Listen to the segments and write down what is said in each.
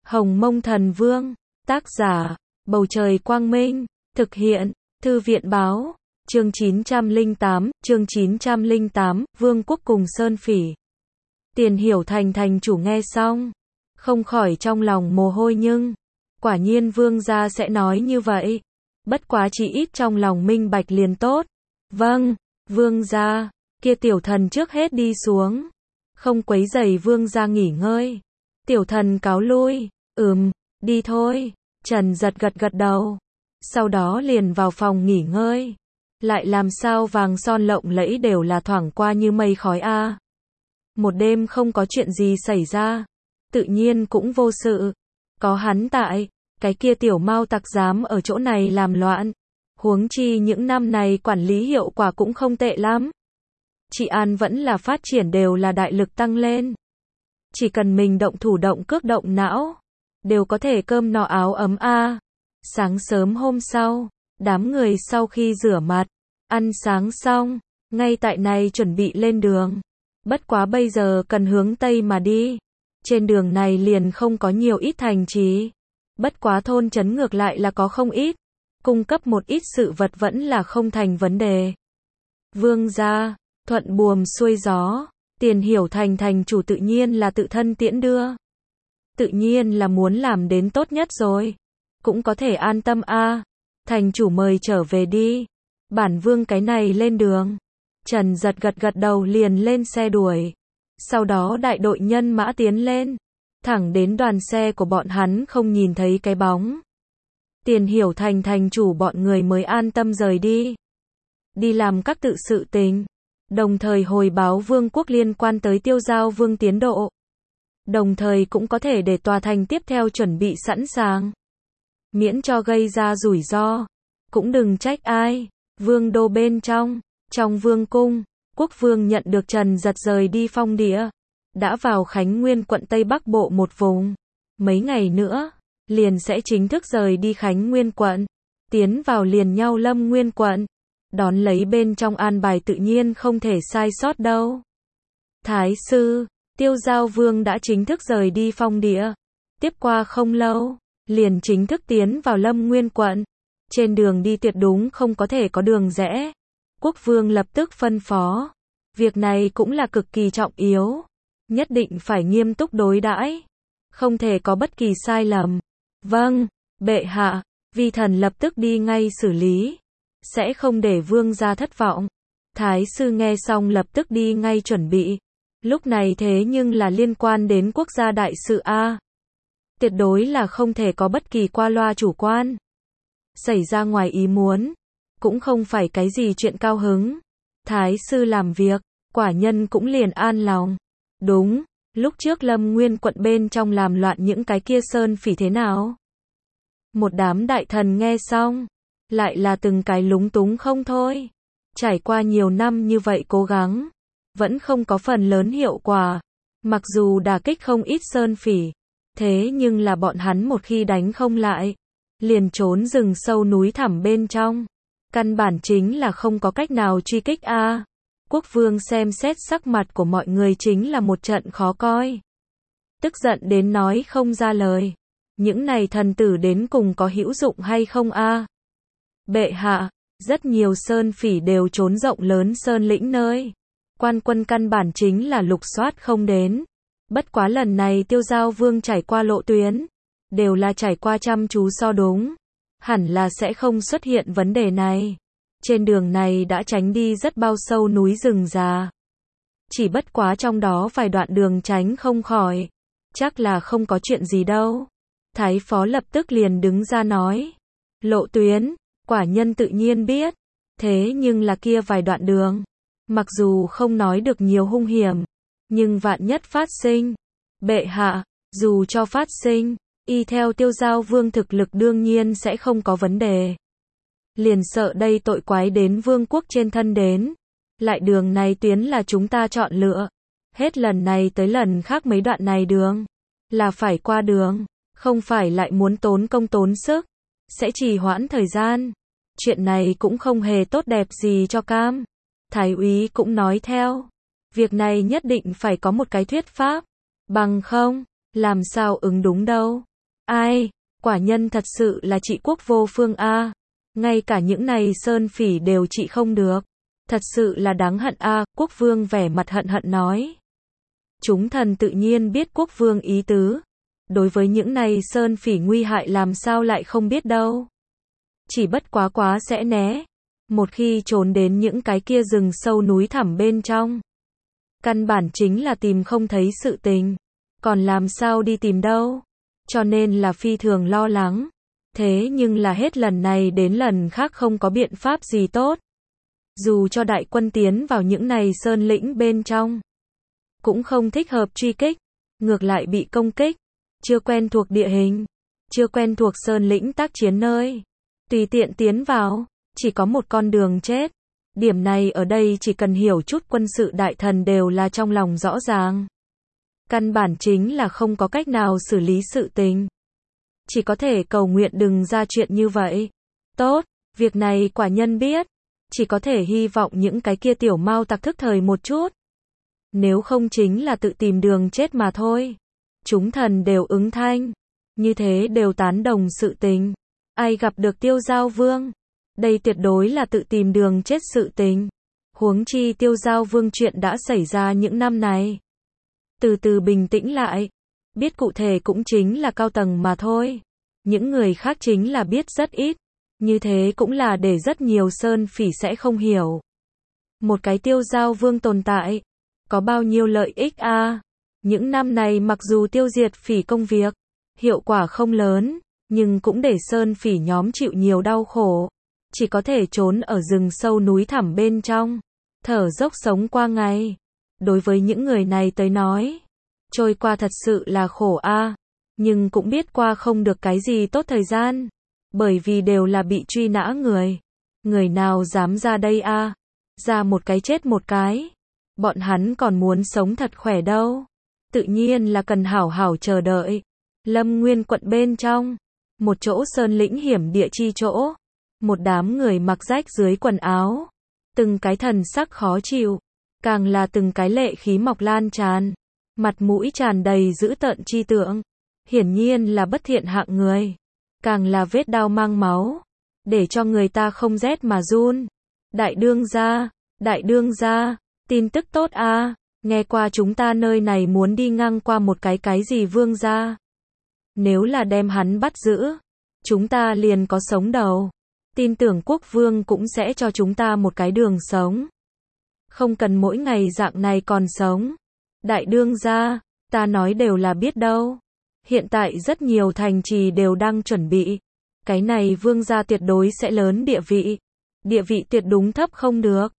Hồng Mông Thần Vương, tác giả, Bầu Trời Quang Minh, thực hiện, Thư viện Báo, chương 908, Vương quốc cùng Sơn Phỉ. Tiền Hiểu Thành thành chủ nghe xong, không khỏi trong lòng mồ hôi nhưng, quả nhiên vương gia sẽ nói như vậy. Bất quá chỉ ít trong lòng minh bạch liền tốt. Vâng, vương gia, kia tiểu thần trước hết đi xuống. Không quấy rầy vương gia nghỉ ngơi. Tiểu thần cáo lui, đi thôi. Trần Giật gật đầu. Sau đó liền vào phòng nghỉ ngơi. Lại làm sao vàng son lộng lẫy đều là thoảng qua như mây khói a. Một đêm không có chuyện gì xảy ra. Tự nhiên cũng vô sự. Có hắn tại, cái kia tiểu mao tặc dám ở chỗ này làm loạn. Huống chi những năm này quản lý hiệu quả cũng không tệ lắm. Trị an vẫn là phát triển đều là đại lực tăng lên. Chỉ cần mình động thủ động cước động não, đều có thể cơm no áo ấm a. Sáng sớm hôm sau, đám người sau khi rửa mặt, ăn sáng xong, ngay tại này chuẩn bị lên đường. Bất quá bây giờ cần hướng Tây mà đi. Trên đường này liền không có nhiều ít thành trì. Bất quá thôn trấn ngược lại là có không ít. Cung cấp một ít sự vật vẫn là không thành vấn đề. Vương gia, thuận buồm xuôi gió, Tiền Hiểu Thành thành chủ tự nhiên là tự thân tiễn đưa. Tự nhiên là muốn làm đến tốt nhất rồi. Cũng có thể an tâm a. Thành chủ mời trở về đi. Bản vương cái này lên đường. Trần Giật gật đầu liền lên xe đuổi. Sau đó đại đội nhân mã tiến lên. Thẳng đến đoàn xe của bọn hắn không nhìn thấy cái bóng. Tiền Hiểu Thành thành chủ bọn người mới an tâm rời đi. Đi làm các tự sự tình. Đồng thời hồi báo vương quốc liên quan tới Tiêu Giao Vương tiến độ. Đồng thời cũng có thể để tòa thành tiếp theo chuẩn bị sẵn sàng. Miễn cho gây ra rủi ro. Cũng đừng trách ai. Vương đô bên trong vương cung, quốc vương nhận được Trần Giật rời đi phong địa. Đã vào Khánh Nguyên quận Tây Bắc Bộ một vùng. Mấy ngày nữa, liền sẽ chính thức rời đi Khánh Nguyên quận. Tiến vào liền nhau Lâm Nguyên quận. Đón lấy bên trong an bài tự nhiên không thể sai sót đâu. Thái sư, Tiêu Giao Vương đã chính thức rời đi phong địa. Tiếp qua không lâu, liền chính thức tiến vào Lâm Nguyên quận. Trên đường đi tuyệt đúng không có thể có đường rẽ. Quốc vương lập tức phân phó. Việc này cũng là cực kỳ trọng yếu. Nhất định phải nghiêm túc đối đãi. Không thể có bất kỳ sai lầm. Vâng, bệ hạ, vi thần lập tức đi ngay xử lý. Sẽ không để vương gia thất vọng. Thái sư nghe xong lập tức đi ngay chuẩn bị. Lúc này thế nhưng là liên quan đến quốc gia đại sự a. Tuyệt đối là không thể có bất kỳ qua loa chủ quan. Xảy ra ngoài ý muốn. Cũng không phải cái gì chuyện cao hứng. Thái sư làm việc, quả nhân cũng liền an lòng. Đúng, lúc trước Lâm Nguyên quận bên trong làm loạn những cái kia sơn phỉ thế nào? Một đám đại thần nghe xong, lại là từng cái lúng túng không thôi. Trải qua nhiều năm như vậy cố gắng, vẫn không có phần lớn hiệu quả. Mặc dù đả kích không ít sơn phỉ, thế nhưng là bọn hắn một khi đánh không lại, liền trốn rừng sâu núi thẳm bên trong. Căn bản chính là không có cách nào truy kích a. Quốc vương xem xét sắc mặt của mọi người chính là một trận khó coi. Tức giận đến nói không ra lời. Những này thần tử đến cùng có hữu dụng hay không a? Bệ hạ, rất nhiều sơn phỉ đều trốn rộng lớn sơn lĩnh nơi. Quan quân căn bản chính là lục soát không đến. Bất quá lần này Tiêu Giao Vương trải qua lộ tuyến. Đều là trải qua chăm chú so đúng. Hẳn là sẽ không xuất hiện vấn đề này. Trên đường này đã tránh đi rất bao sâu núi rừng già. Chỉ bất quá trong đó vài đoạn đường tránh không khỏi. Chắc là không có chuyện gì đâu. Thái phó lập tức liền đứng ra nói. Lộ tuyến, quả nhân tự nhiên biết. Thế nhưng là kia vài đoạn đường. Mặc dù không nói được nhiều hung hiểm. Nhưng vạn nhất phát sinh. Bệ hạ, dù cho phát sinh. Y theo Tiêu Giao Vương thực lực đương nhiên sẽ không có vấn đề. Liền sợ đây tội quái đến vương quốc trên thân đến. Lại đường này tuyến là chúng ta chọn lựa. Hết lần này tới lần khác mấy đoạn này đường. Là phải qua đường. Không phải lại muốn tốn công tốn sức. Sẽ trì hoãn thời gian. Chuyện này cũng không hề tốt đẹp gì cho cam. Thái úy cũng nói theo. Việc này nhất định phải có một cái thuyết pháp. Bằng không, làm sao ứng đúng đâu. Ai, quả nhân thật sự là trị quốc vô phương a. Ngay cả những này sơn phỉ đều trị không được. Thật sự là đáng hận a, quốc vương vẻ mặt hận hận nói. Chúng thần tự nhiên biết quốc vương ý tứ. Đối với những này sơn phỉ nguy hại làm sao lại không biết đâu. Chỉ bất quá sẽ né. Một khi trốn đến những cái kia rừng sâu núi thẳm bên trong. Căn bản chính là tìm không thấy sự tình. Còn làm sao đi tìm đâu. Cho nên là phi thường lo lắng. Thế nhưng là hết lần này đến lần khác không có biện pháp gì tốt. Dù cho đại quân tiến vào những này sơn lĩnh bên trong. Cũng không thích hợp truy kích. Ngược lại bị công kích. Chưa quen thuộc địa hình. Chưa quen thuộc sơn lĩnh tác chiến nơi. Tùy tiện tiến vào. Chỉ có một con đường chết. Điểm này ở đây chỉ cần hiểu chút quân sự đại thần đều là trong lòng rõ ràng. Căn bản chính là không có cách nào xử lý sự tình. Chỉ có thể cầu nguyện đừng ra chuyện như vậy. Tốt, việc này quả nhân biết. Chỉ có thể hy vọng những cái kia tiểu mao tặc thức thời một chút. Nếu không chính là tự tìm đường chết mà thôi. Chúng thần đều ứng thanh. Như thế đều tán đồng sự tình. Ai gặp được Tiêu Giao Vương? Đây tuyệt đối là tự tìm đường chết sự tình. Huống chi Tiêu Giao Vương chuyện đã xảy ra những năm này. Từ từ bình tĩnh lại. Biết cụ thể cũng chính là cao tầng mà thôi. Những người khác chính là biết rất ít. Như thế cũng là để rất nhiều sơn phỉ sẽ không hiểu. Một cái Tiêu Giao Vương tồn tại. Có bao nhiêu lợi ích a? Những năm này mặc dù tiêu diệt phỉ công việc. Hiệu quả không lớn. Nhưng cũng để sơn phỉ nhóm chịu nhiều đau khổ. Chỉ có thể trốn ở rừng sâu núi thẳm bên trong. Thở dốc sống qua ngày. Đối với những người này tới nói. Trôi qua thật sự là khổ a. Nhưng cũng biết qua không được cái gì tốt thời gian. Bởi vì đều là bị truy nã người. Người nào dám ra đây a? Ra một cái chết một cái. Bọn hắn còn muốn sống thật khỏe đâu. Tự nhiên là cần hảo hảo chờ đợi. Lâm Nguyên quận bên trong. Một chỗ sơn lĩnh hiểm địa chi chỗ. Một đám người mặc rách dưới quần áo. Từng cái thần sắc khó chịu. Càng là từng cái lệ khí mọc lan tràn. Mặt mũi tràn đầy dữ tợn chi tượng. Hiển nhiên là bất thiện hạng người. Càng là vết đao mang máu. Để cho người ta không rét mà run. Đại đương gia, tin tức tốt a. Nghe qua chúng ta nơi này muốn đi ngang qua một cái gì vương gia. Nếu là đem hắn bắt giữ. Chúng ta liền có sống đầu. Tin tưởng quốc vương cũng sẽ cho chúng ta một cái đường sống. Không cần mỗi ngày dạng này còn sống. Đại đương gia, ta nói đều là biết đâu. Hiện tại rất nhiều thành trì đều đang chuẩn bị. Cái này vương gia tuyệt đối sẽ lớn địa vị. Địa vị tuyệt đúng thấp không được.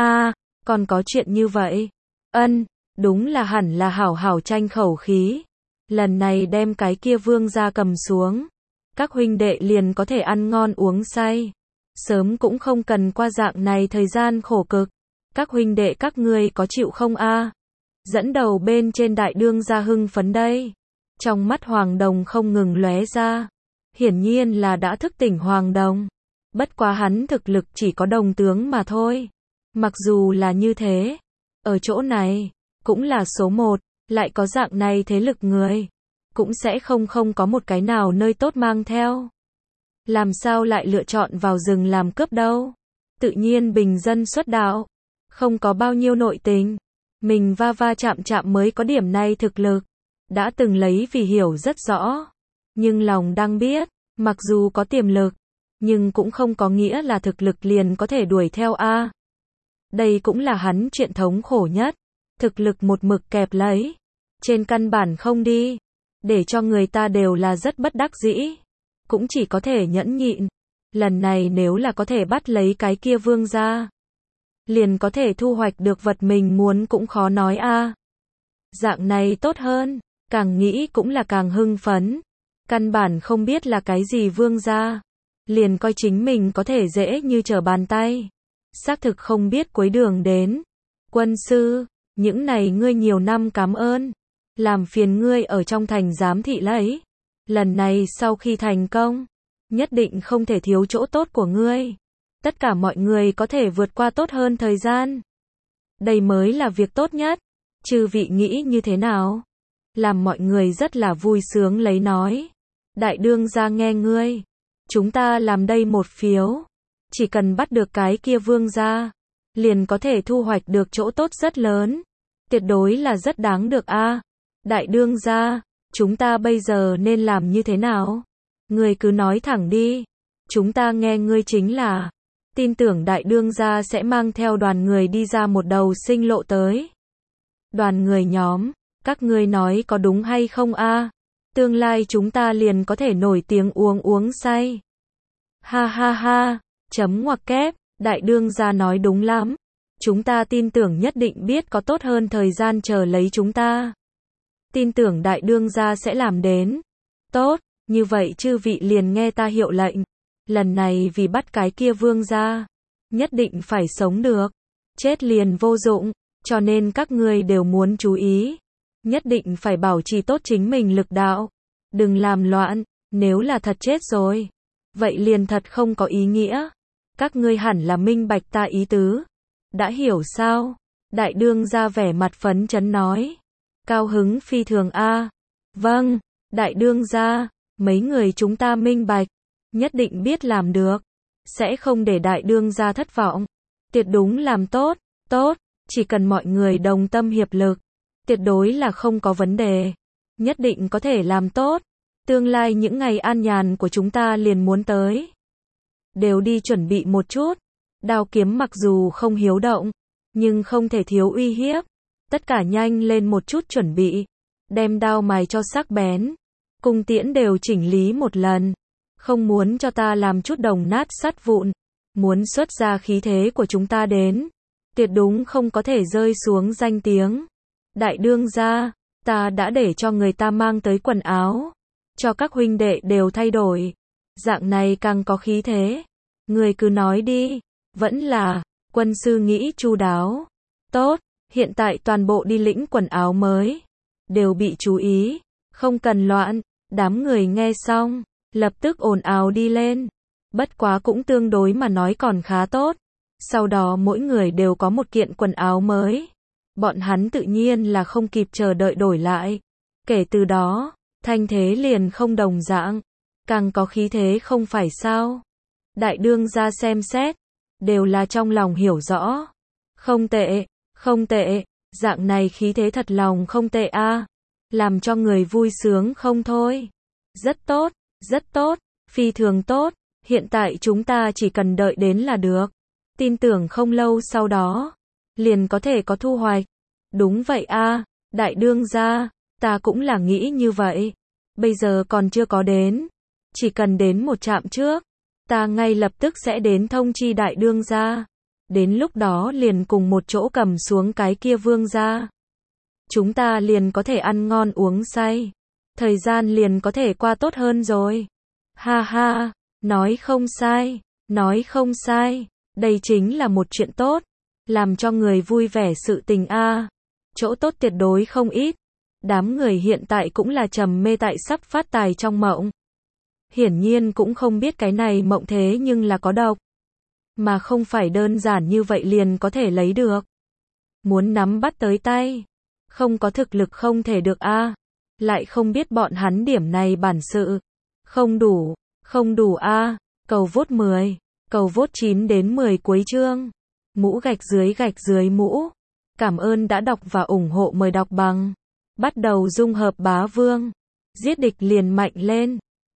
Còn có chuyện như vậy. Đúng là hẳn là hảo hảo tranh khẩu khí. Lần này đem cái kia vương gia cầm xuống. Các huynh đệ liền có thể ăn ngon uống say. Sớm cũng không cần qua dạng này thời gian khổ cực. Các huynh đệ các ngươi có chịu không a? Dẫn đầu bên trên đại đương gia hưng phấn đây. Trong mắt Hoàng Đồng không ngừng lóe ra. Hiển nhiên là đã thức tỉnh Hoàng Đồng. Bất quá hắn thực lực chỉ có đồng tướng mà thôi. Mặc dù là như thế. Ở chỗ này, cũng là số 1, lại có dạng này thế lực người. Cũng sẽ không có một cái nào nơi tốt mang theo. Làm sao lại lựa chọn vào rừng làm cướp đâu. Tự nhiên bình dân xuất đạo. Không có bao nhiêu nội tình. Mình va chạm mới có điểm này thực lực. Đã từng lấy vì hiểu rất rõ. Nhưng lòng đang biết, mặc dù có tiềm lực, nhưng cũng không có nghĩa là thực lực liền có thể đuổi theo a. Đây cũng là hắn chuyện thống khổ nhất. Thực lực một mực kẹp lấy. Trên căn bản không đi. Để cho người ta đều là rất bất đắc dĩ. Cũng chỉ có thể nhẫn nhịn. Lần này nếu là có thể bắt lấy cái kia vương gia. Liền có thể thu hoạch được vật mình muốn cũng khó nói a. Dạng này tốt hơn. Càng nghĩ cũng là càng hưng phấn. Căn bản không biết là cái gì vương gia. Liền coi chính mình có thể dễ như trở bàn tay. Xác thực không biết cuối đường đến. Quân sư, những này ngươi nhiều năm cảm ơn. Làm phiền ngươi ở trong thành giám thị lấy. Lần này sau khi thành công, nhất định không thể thiếu chỗ tốt của ngươi. Tất cả mọi người có thể vượt qua tốt hơn thời gian. Đây mới là việc tốt nhất. Chư vị nghĩ như thế nào? Làm mọi người rất là vui sướng lấy nói. Đại đương gia nghe ngươi. Chúng ta làm đây một phiếu. Chỉ cần bắt được cái kia vương gia, liền có thể thu hoạch được chỗ tốt rất lớn. Tuyệt đối là rất đáng được a. Đại đương gia, chúng ta bây giờ nên làm như thế nào? Ngươi cứ nói thẳng đi. Chúng ta nghe ngươi chính là. Tin tưởng đại đương gia sẽ mang theo đoàn người đi ra một đầu sinh lộ tới. Đoàn người nhóm, các ngươi nói có đúng hay không a? Tương lai chúng ta liền có thể nổi tiếng uống say. Ha ha ha, chấm ngoặc kép, đại đương gia nói đúng lắm. Chúng ta tin tưởng nhất định biết có tốt hơn thời gian chờ lấy chúng ta. Tin tưởng đại đương gia sẽ làm đến. Tốt, như vậy chư vị liền nghe ta hiệu lệnh. Lần này vì bắt cái kia vương gia, nhất định phải sống được. Chết liền vô dụng, cho nên các ngươi đều muốn chú ý. Nhất định phải bảo trì tốt chính mình lực đạo. Đừng làm loạn, nếu là thật chết rồi. Vậy liền thật không có ý nghĩa. Các ngươi hẳn là minh bạch ta ý tứ. Đã hiểu sao? Đại đương gia vẻ mặt phấn chấn nói. Cao hứng phi thường a. Vâng, đại đương gia, mấy người chúng ta minh bạch. Nhất định biết làm được. Sẽ không để đại đương gia thất vọng. Tuyệt đúng làm tốt, tốt. Chỉ cần mọi người đồng tâm hiệp lực. Tuyệt đối là không có vấn đề. Nhất định có thể làm tốt. Tương lai những ngày an nhàn của chúng ta liền muốn tới. Đều đi chuẩn bị một chút. Đao kiếm mặc dù không hiếu động, nhưng không thể thiếu uy hiếp. Tất cả nhanh lên một chút chuẩn bị. Đem đao mài cho sắc bén. Cung tiễn đều chỉnh lý một lần. Không muốn cho ta làm chút đồng nát sắt vụn. Muốn xuất ra khí thế của chúng ta đến. Tuyệt đúng không có thể rơi xuống danh tiếng. Đại đương gia, ta đã để cho người ta mang tới quần áo. Cho các huynh đệ đều thay đổi. Dạng này càng có khí thế. Người cứ nói đi. Vẫn là, quân sư nghĩ chu đáo. Tốt, hiện tại toàn bộ đi lĩnh quần áo mới. Đều bị chú ý. Không cần loạn. Đám người nghe xong, lập tức ồn ào đi lên. Bất quá cũng tương đối mà nói còn khá tốt. Sau đó mỗi người đều có một kiện quần áo mới. Bọn hắn tự nhiên là không kịp chờ đợi đổi lại. Kể từ đó, thanh thế liền không đồng dạng. Càng có khí thế không phải sao. Đại đương gia xem xét. Đều là trong lòng hiểu rõ. Không tệ, không tệ. Dạng này khí thế thật lòng không tệ a. Làm cho người vui sướng không thôi. Rất tốt, phi thường tốt. Hiện tại chúng ta chỉ cần đợi đến là được. Tin tưởng không lâu sau đó, liền có thể có thu hoạch. Đúng vậy a, đại đương gia, ta cũng là nghĩ như vậy. Bây giờ còn chưa có đến. Chỉ cần đến một trạm trước, ta ngay lập tức sẽ đến thông chi đại đương gia. Đến lúc đó liền cùng một chỗ cầm xuống cái kia vương gia. Chúng ta liền có thể ăn ngon uống say. Thời gian liền có thể qua tốt hơn rồi. Ha ha, nói không sai, nói không sai. Đây chính là một chuyện tốt. Làm cho người vui vẻ sự tình a. Chỗ tốt tuyệt đối không ít. Đám người hiện tại cũng là trầm mê tại sắp phát tài trong mộng. Hiển nhiên cũng không biết cái này mộng thế nhưng là có độc. Mà không phải đơn giản như vậy liền có thể lấy được. Muốn nắm bắt tới tay. Không có thực lực không thể được a. Lại không biết bọn hắn điểm này bản sự. Không đủ a. Cầu vote 10. Cầu vote 9 đến 10 cuối chương. Mũ gạch dưới mũ. Cảm ơn đã đọc và ủng hộ, mời đọc bằng. Bắt đầu dung hợp bá vương. Giết địch liền mạnh lên.